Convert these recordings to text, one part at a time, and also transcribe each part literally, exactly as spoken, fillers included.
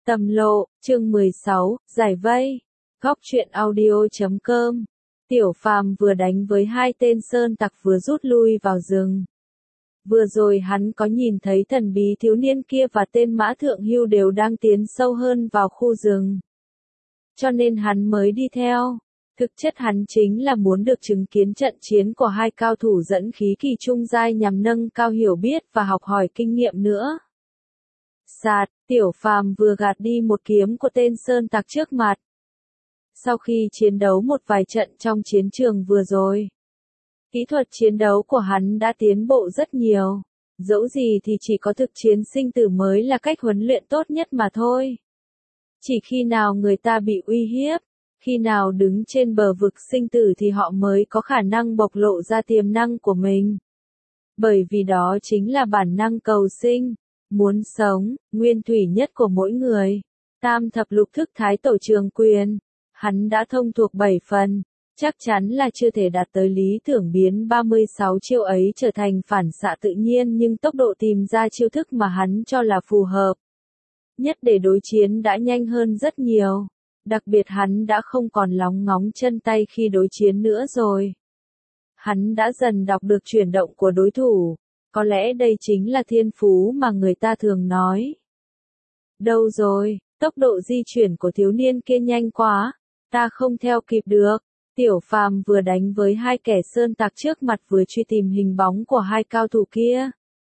Tầm lộ, chương mười sáu, giải vây. Góc truyện audio chấm com. Tiểu Phàm vừa đánh với hai tên sơn tặc vừa rút lui vào rừng. Vừa rồi hắn có nhìn thấy thần bí thiếu niên kia và tên Mã Thượng Hưu đều đang tiến sâu hơn vào khu rừng. Cho nên hắn mới đi theo. Thực chất hắn chính là muốn được chứng kiến trận chiến của hai cao thủ dẫn khí kỳ trung giai nhằm nâng cao hiểu biết và học hỏi kinh nghiệm nữa. Sạt, Tiểu Phàm vừa gạt đi một kiếm của tên sơn tặc trước mặt. Sau khi chiến đấu một vài trận trong chiến trường vừa rồi, kỹ thuật chiến đấu của hắn đã tiến bộ rất nhiều. Dẫu gì thì chỉ có thực chiến sinh tử mới là cách huấn luyện tốt nhất mà thôi. Chỉ khi nào người ta bị uy hiếp, khi nào đứng trên bờ vực sinh tử thì họ mới có khả năng bộc lộ ra tiềm năng của mình. Bởi vì đó chính là bản năng cầu sinh, muốn sống, nguyên thủy nhất của mỗi người. Tam thập lục thức thái tổ trường quyền, hắn đã thông thuộc bảy phần, chắc chắn là chưa thể đạt tới lý tưởng biến ba mươi sáu chiêu ấy trở thành phản xạ tự nhiên, nhưng tốc độ tìm ra chiêu thức mà hắn cho là phù hợp nhất để đối chiến đã nhanh hơn rất nhiều. Đặc biệt hắn đã không còn lóng ngóng chân tay khi đối chiến nữa rồi. Hắn đã dần đọc được chuyển động của đối thủ. Có lẽ đây chính là thiên phú mà người ta thường nói. Đâu rồi, tốc độ di chuyển của thiếu niên kia nhanh quá, ta không theo kịp được. Tiểu Phàm vừa đánh với hai kẻ sơn tặc trước mặt vừa truy tìm hình bóng của hai cao thủ kia.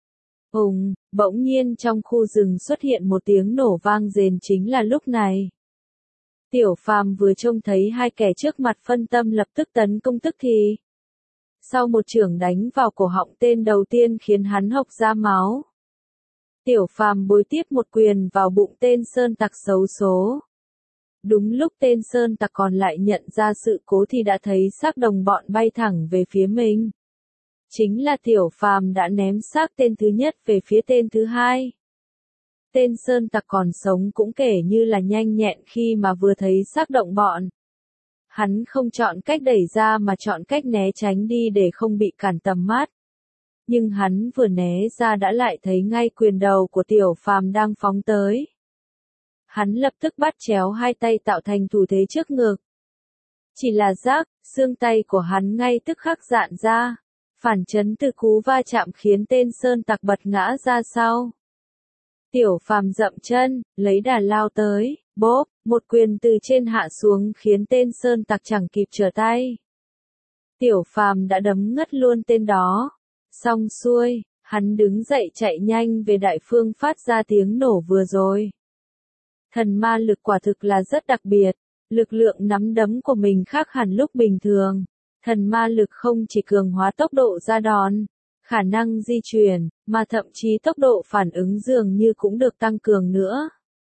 Hùng, bỗng nhiên trong khu rừng xuất hiện một tiếng nổ vang rền. Chính là lúc này. Tiểu Phàm vừa trông thấy hai kẻ trước mặt phân tâm lập tức tấn công tức thì. Sau một chưởng đánh vào cổ họng tên đầu tiên khiến hắn hộc ra máu. Tiểu Phàm bối tiếp một quyền vào bụng tên sơn tặc xấu số. Đúng lúc tên sơn tặc còn lại nhận ra sự cố thì đã thấy xác đồng bọn bay thẳng về phía mình. Chính là Tiểu Phàm đã ném xác tên thứ nhất về phía tên thứ hai. Tên sơn tặc còn sống cũng kể như là nhanh nhẹn khi mà vừa thấy xác động bọn. Hắn không chọn cách đẩy ra mà chọn cách né tránh đi để không bị cản tầm mắt. Nhưng hắn vừa né ra đã lại thấy ngay quyền đầu của Tiểu Phàm đang phóng tới. Hắn lập tức bắt chéo hai tay tạo thành thủ thế trước ngực. Chỉ là rác, xương tay của hắn ngay tức khắc rạn ra. Phản chấn từ cú va chạm khiến tên sơn tặc bật ngã ra sau. Tiểu Phàm dậm chân, lấy đà lao tới, bốp, một quyền từ trên hạ xuống khiến tên sơn tặc chẳng kịp trở tay. Tiểu Phàm đã đấm ngất luôn tên đó. Xong xuôi, hắn đứng dậy chạy nhanh về đại phương phát ra tiếng nổ vừa rồi. Thần ma lực quả thực là rất đặc biệt, lực lượng nắm đấm của mình khác hẳn lúc bình thường. Thần ma lực không chỉ cường hóa tốc độ ra đòn, khả năng di chuyển, mà thậm chí tốc độ phản ứng dường như cũng được tăng cường nữa.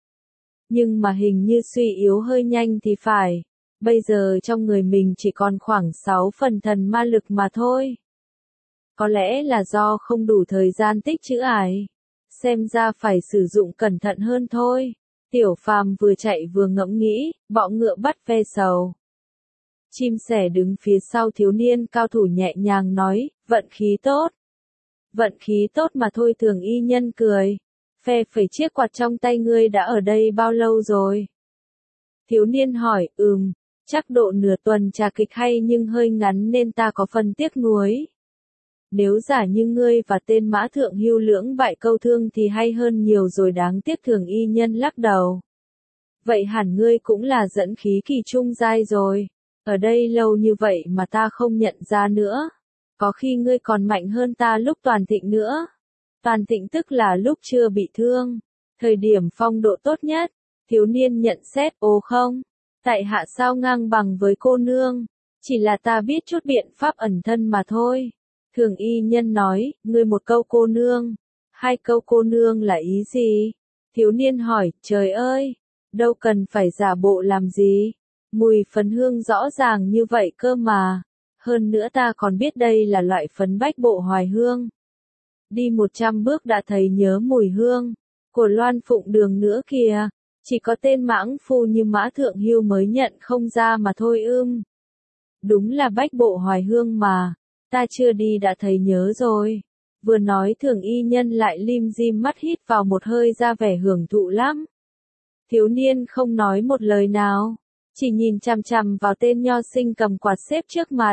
Nhưng mà hình như suy yếu hơi nhanh thì phải. Bây giờ trong người mình chỉ còn khoảng sáu phần thần ma lực mà thôi. Có lẽ là do không đủ thời gian tích trữ ải. Xem ra phải sử dụng cẩn thận hơn thôi. Tiểu Phàm vừa chạy vừa ngẫm nghĩ, bọ ngựa bắt ve sầu. Chim sẻ đứng phía sau thiếu niên cao thủ nhẹ nhàng nói, vận khí tốt. Vận khí tốt mà thôi. Thường y nhân cười. Phe phẩy chiếc quạt trong tay ngươi đã ở đây bao lâu rồi? Thiếu niên hỏi, ừm, chắc độ nửa tuần trà kịch hay nhưng hơi ngắn nên ta có phần tiếc nuối. Nếu giả như ngươi và tên Mã Thượng Hưu lưỡng bại câu thương thì hay hơn nhiều rồi. Đáng tiếc. Thường y nhân lắc đầu. Vậy hẳn ngươi cũng là dẫn khí kỳ trung giai rồi. Ở đây lâu như vậy mà ta không nhận ra nữa. Có khi ngươi còn mạnh hơn ta lúc toàn thịnh nữa. Toàn thịnh tức là lúc chưa bị thương. Thời điểm phong độ tốt nhất. Thiếu niên nhận xét, ồ không. Tại hạ sao ngang bằng với cô nương. Chỉ là ta biết chút biện pháp ẩn thân mà thôi. Thường y nhân nói, ngươi một câu cô nương. Hai câu cô nương là ý gì? Thiếu niên hỏi, trời ơi. Đâu cần phải giả bộ làm gì. Mùi phấn hương rõ ràng như vậy cơ mà. Hơn nữa ta còn biết đây là loại phấn bách bộ hoài hương. Đi một trăm bước đã thấy nhớ mùi hương của Loan Phụng Đường nữa kìa. Chỉ có tên mãng phu như Mã Thượng Hưu mới nhận không ra mà thôi ưm. Đúng là bách bộ hoài hương mà. Ta chưa đi đã thấy nhớ rồi. Vừa nói Thường y nhân lại lim dim mắt hít vào một hơi ra vẻ hưởng thụ lắm. Thiếu niên không nói một lời nào, chỉ nhìn chằm chằm vào tên nho sinh cầm quạt xếp trước mặt.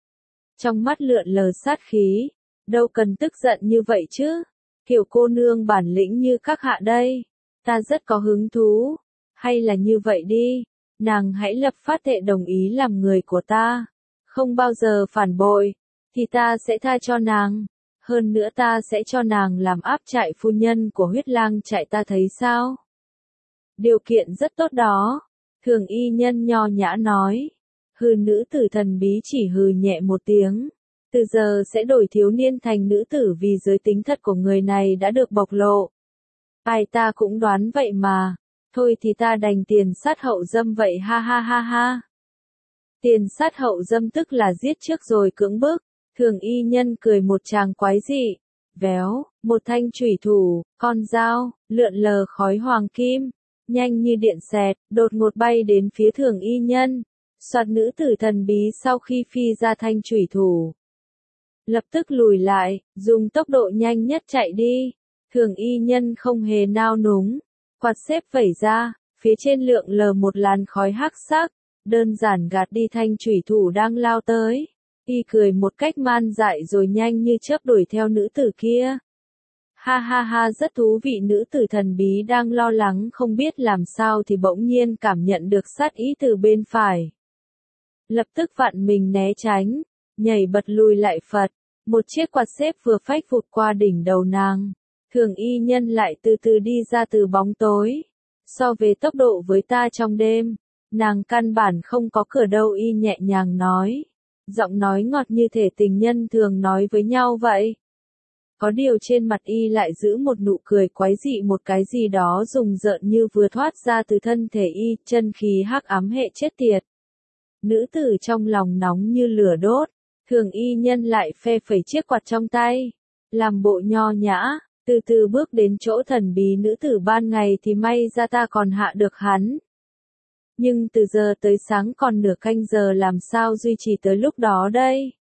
Trong mắt lượn lờ sát khí, đâu cần tức giận như vậy chứ, kiểu cô nương bản lĩnh như các hạ đây, ta rất có hứng thú, hay là như vậy đi, nàng hãy lập phát thệ đồng ý làm người của ta, không bao giờ phản bội, thì ta sẽ tha cho nàng, hơn nữa ta sẽ cho nàng làm áp trại phu nhân của huyết lang trại ta thấy sao? Điều kiện rất tốt đó, Thường y nhân nho nhã nói. Hư nữ tử thần bí chỉ hừ nhẹ một tiếng. Từ giờ sẽ đổi thiếu niên thành nữ tử vì giới tính thật của người này đã được bộc lộ. Ai ta cũng đoán vậy mà. Thôi thì ta đành tiền sát hậu dâm vậy ha ha ha ha. Tiền sát hậu dâm tức là giết trước rồi cưỡng bức. Thường y nhân cười một tràng quái dị. Véo, một thanh chủy thủ, con dao, lượn lờ khói hoàng kim. Nhanh như điện xẹt, đột ngột bay đến phía thường y nhân. Soạt nữ tử thần bí sau khi phi ra thanh chủy thủ. Lập tức lùi lại, dùng tốc độ nhanh nhất chạy đi. Thường y nhân không hề nao núng. Quạt xếp vẩy ra, phía trên lượng lờ một làn khói hắc sắc. Đơn giản gạt đi thanh chủy thủ đang lao tới. Y cười một cách man dại rồi nhanh như chớp đuổi theo nữ tử kia. Ha ha ha, rất thú vị. Nữ tử thần bí đang lo lắng không biết làm sao thì bỗng nhiên cảm nhận được sát ý từ bên phải. Lập tức vặn mình né tránh, nhảy bật lùi lại phật, một chiếc quạt xếp vừa phách vụt qua đỉnh đầu nàng. Thường y nhân lại từ từ đi ra từ bóng tối. So về tốc độ với ta trong đêm, nàng căn bản không có cửa đâu, y nhẹ nhàng nói. Giọng nói ngọt như thể tình nhân thường nói với nhau vậy. Có điều trên mặt y lại giữ một nụ cười quái dị, một cái gì đó rùng rợn như vừa thoát ra từ thân thể y, chân khí hắc ám hệ chết tiệt. Nữ tử trong lòng nóng như lửa đốt, thường y nhân lại phe phẩy chiếc quạt trong tay, làm bộ nho nhã, từ từ bước đến chỗ thần bí nữ tử ban ngày thì may ra ta còn hạ được hắn. Nhưng từ giờ tới sáng còn nửa canh giờ, làm sao duy trì tới lúc đó đây?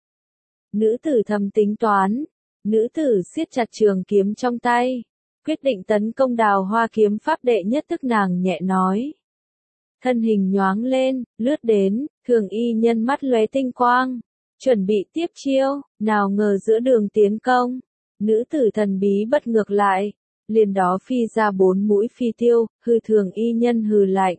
Nữ tử thầm tính toán, nữ tử siết chặt trường kiếm trong tay, quyết định tấn công Đào Hoa kiếm pháp đệ nhất thức. Nàng nhẹ nói. Thân hình nhoáng lên, lướt đến, thường y nhân mắt lóe tinh quang, chuẩn bị tiếp chiêu, nào ngờ giữa đường tiến công, nữ tử thần bí bật ngược lại, liền đó phi ra bốn mũi phi tiêu, hư. Thường y nhân hừ lạnh.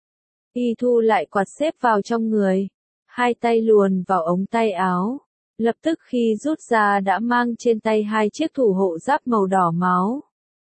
Y thu lại quạt xếp vào trong người, hai tay luồn vào ống tay áo, lập tức khi rút ra đã mang trên tay hai chiếc thủ hộ giáp màu đỏ máu.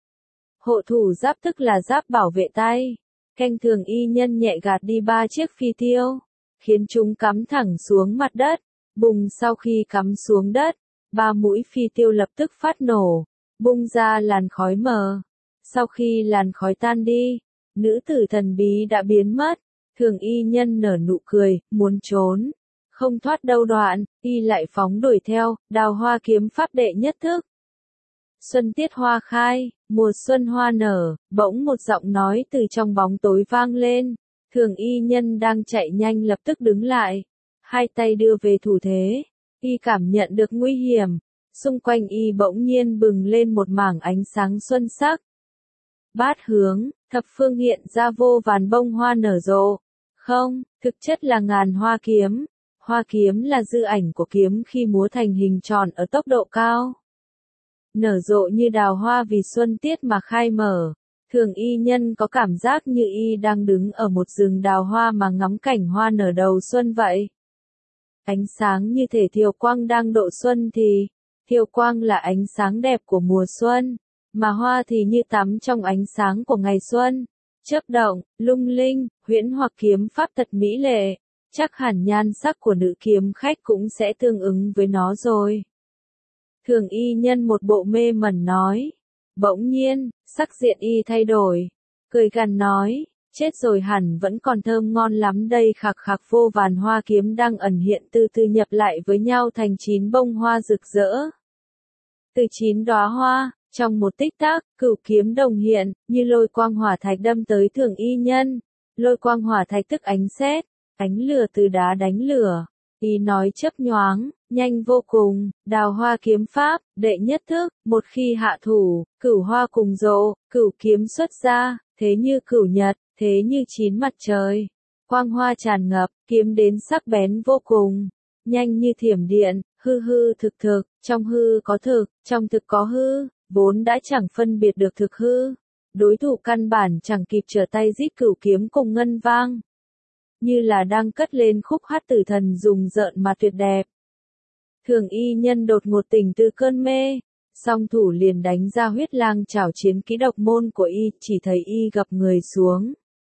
Hộ thủ giáp tức là giáp bảo vệ tay. Canh thường y nhân nhẹ gạt đi ba chiếc phi tiêu, khiến chúng cắm thẳng xuống mặt đất. Bùng, sau khi cắm xuống đất, ba mũi phi tiêu lập tức phát nổ, bung ra làn khói mờ. Sau khi làn khói tan đi, nữ tử thần bí đã biến mất. Thường y nhân nở nụ cười, muốn trốn, không thoát đâu đoạn, y lại phóng đuổi theo. Đào Hoa kiếm pháp đệ nhất thức. Xuân tiết hoa khai, mùa xuân hoa nở, bỗng một giọng nói từ trong bóng tối vang lên. Thường y nhân đang chạy nhanh lập tức đứng lại, hai tay đưa về thủ thế. Y cảm nhận được nguy hiểm, xung quanh y bỗng nhiên bừng lên một mảng ánh sáng xuân sắc. Bát hướng, thập phương hiện ra vô vàn bông hoa nở rộ. Không, thực chất là ngàn hoa kiếm. Hoa kiếm là dư ảnh của kiếm khi múa thành hình tròn ở tốc độ cao. Nở rộ như đào hoa vì xuân tiết mà khai mở. Thường y nhân có cảm giác như y đang đứng ở một rừng đào hoa mà ngắm cảnh hoa nở đầu xuân vậy. Ánh sáng như thể thiều quang đang độ xuân thì, thiều quang là ánh sáng đẹp của mùa xuân, mà hoa thì như tắm trong ánh sáng của ngày xuân. Chớp động, lung linh, huyễn hoặc kiếm pháp thật mỹ lệ, chắc hẳn nhan sắc của nữ kiếm khách cũng sẽ tương ứng với nó rồi. Thường y nhân một bộ mê mẩn nói. Bỗng nhiên, sắc diện y thay đổi, cười gằn nói, chết rồi hẳn vẫn còn thơm ngon lắm đây. Khạc khạc, vô vàn hoa kiếm đang ẩn hiện từ từ nhập lại với nhau thành chín bông hoa rực rỡ. Từ chín đóa hoa, trong một tích tắc, cửu kiếm đồng hiện, như lôi quang hỏa thạch đâm tới thường y nhân. Lôi quang hỏa thạch tức ánh sét, ánh lửa từ đá đánh lửa. Y nói chớp nhoáng, nhanh vô cùng. Đào Hoa kiếm pháp, đệ nhất thức, một khi hạ thủ, cửu hoa cùng rộ, cửu kiếm xuất ra, thế như cửu nhật, thế như chín mặt trời. Quang hoa tràn ngập, kiếm đến sắc bén vô cùng, nhanh như thiểm điện, hư hư thực thực, trong hư có thực, trong thực có hư, vốn đã chẳng phân biệt được thực hư. Đối thủ căn bản chẳng kịp trở tay rít cửu kiếm cùng ngân vang. Như là đang cất lên khúc hát tử thần dùng rợn mà tuyệt đẹp. Thường y nhân đột ngột tỉnh từ cơn mê, song thủ liền đánh ra huyết lang chảo chiến kỹ độc môn của y, chỉ thấy y gập người xuống.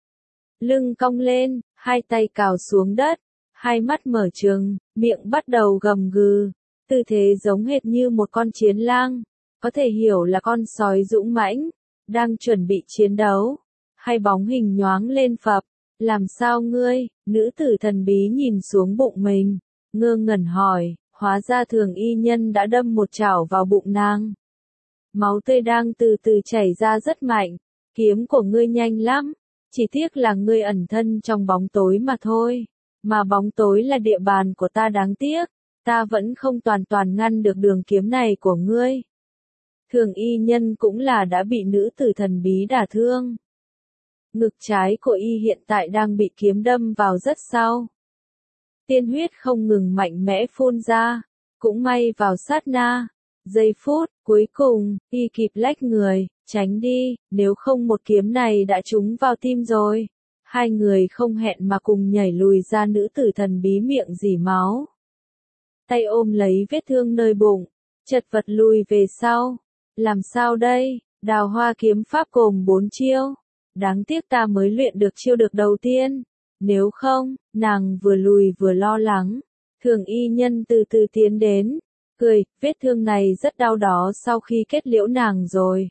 Lưng cong lên, hai tay cào xuống đất, hai mắt mở trừng, miệng bắt đầu gầm gừ, tư thế giống hệt như một con chiến lang, có thể hiểu là con sói dũng mãnh, đang chuẩn bị chiến đấu. Hai bóng hình nhoáng lên phập, làm sao ngươi, nữ tử thần bí nhìn xuống bụng mình, ngơ ngẩn hỏi, hóa ra thường y nhân đã đâm một chảo vào bụng nàng. Máu tươi đang từ từ chảy ra rất mạnh, kiếm của ngươi nhanh lắm, chỉ tiếc là ngươi ẩn thân trong bóng tối mà thôi, mà bóng tối là địa bàn của ta đáng tiếc, ta vẫn không toàn toàn ngăn được đường kiếm này của ngươi. Thường y nhân cũng là đã bị nữ tử thần bí đả thương. Ngực trái của y hiện tại đang bị kiếm đâm vào rất sâu. Tiên huyết không ngừng mạnh mẽ phun ra, cũng may vào sát na. Giây phút, cuối cùng, y kịp lách người, tránh đi, nếu không một kiếm này đã trúng vào tim rồi. Hai người không hẹn mà cùng nhảy lùi ra, nữ tử thần bí miệng rỉ máu. Tay ôm lấy vết thương nơi bụng, chật vật lùi về sau. Làm sao đây, đào hoa kiếm pháp gồm bốn chiêu. Đáng tiếc ta mới luyện được chiêu được đầu tiên. Nếu không, nàng vừa lùi vừa lo lắng. Thường y nhân từ từ tiến đến. Cười, vết thương này rất đau đó sau khi kết liễu nàng rồi.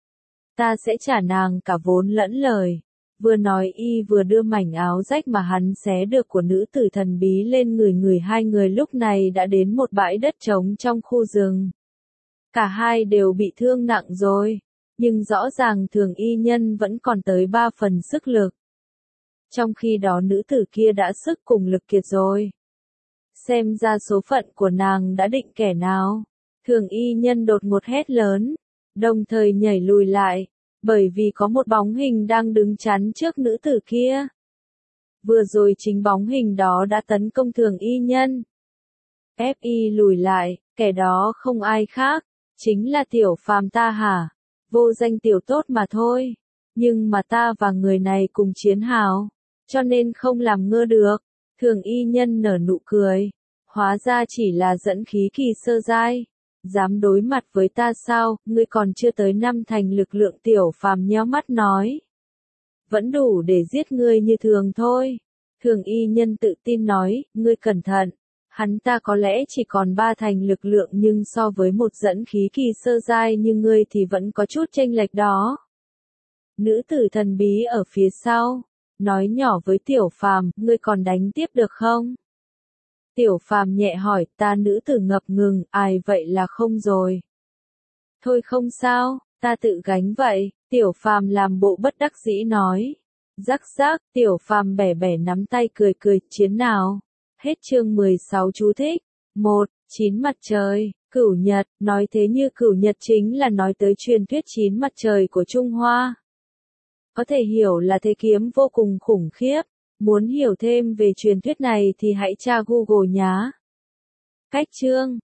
Ta sẽ trả nàng cả vốn lẫn lời. Vừa nói y vừa đưa mảnh áo rách mà hắn xé được của nữ tử thần bí lên người người. Hai người lúc này đã đến một bãi đất trống trong khu rừng. Cả hai đều bị thương nặng rồi, nhưng rõ ràng thường y nhân vẫn còn tới ba phần sức lực. Trong khi đó nữ tử kia đã sức cùng lực kiệt rồi. Xem ra số phận của nàng đã định kẻ nào. Thường y nhân đột ngột hét lớn, đồng thời nhảy lùi lại, bởi vì có một bóng hình đang đứng chắn trước nữ tử kia. Vừa rồi chính bóng hình đó đã tấn công thường y nhân. ép y lùi lại, kẻ đó không ai khác, chính là Tiểu Phàm ta hả? Vô danh tiểu tốt mà thôi. Nhưng mà ta và người này cùng chiến hào, cho nên không làm ngơ được. Thường y nhân nở nụ cười. Hóa ra chỉ là dẫn khí kỳ sơ giai. Dám đối mặt với ta sao, ngươi còn chưa tới năm thành lực lượng. Tiểu Phàm nheo mắt nói. Vẫn đủ để giết ngươi như thường thôi. Thường y nhân tự tin nói, ngươi cẩn thận. Hắn ta có lẽ chỉ còn ba thành lực lượng nhưng so với một dẫn khí kỳ sơ giai như ngươi thì vẫn có chút chênh lệch đó. Nữ tử thần bí ở phía sau, nói nhỏ với Tiểu Phàm, ngươi còn đánh tiếp được không? Tiểu Phàm nhẹ hỏi, ta nữ tử ngập ngừng, ai vậy là không rồi. Thôi không sao, ta tự gánh vậy, Tiểu Phàm làm bộ bất đắc dĩ nói. Rắc rắc, Tiểu Phàm bẻ bẻ nắm tay cười cười, chiến nào. Hết chương mười sáu chú thích. một. Chín mặt trời, cửu nhật, nói thế như cửu nhật chính là nói tới truyền thuyết chín mặt trời của Trung Hoa. Có thể hiểu là thế kiếm vô cùng khủng khiếp. Muốn hiểu thêm về truyền thuyết này thì hãy tra Google nhá. Cách chương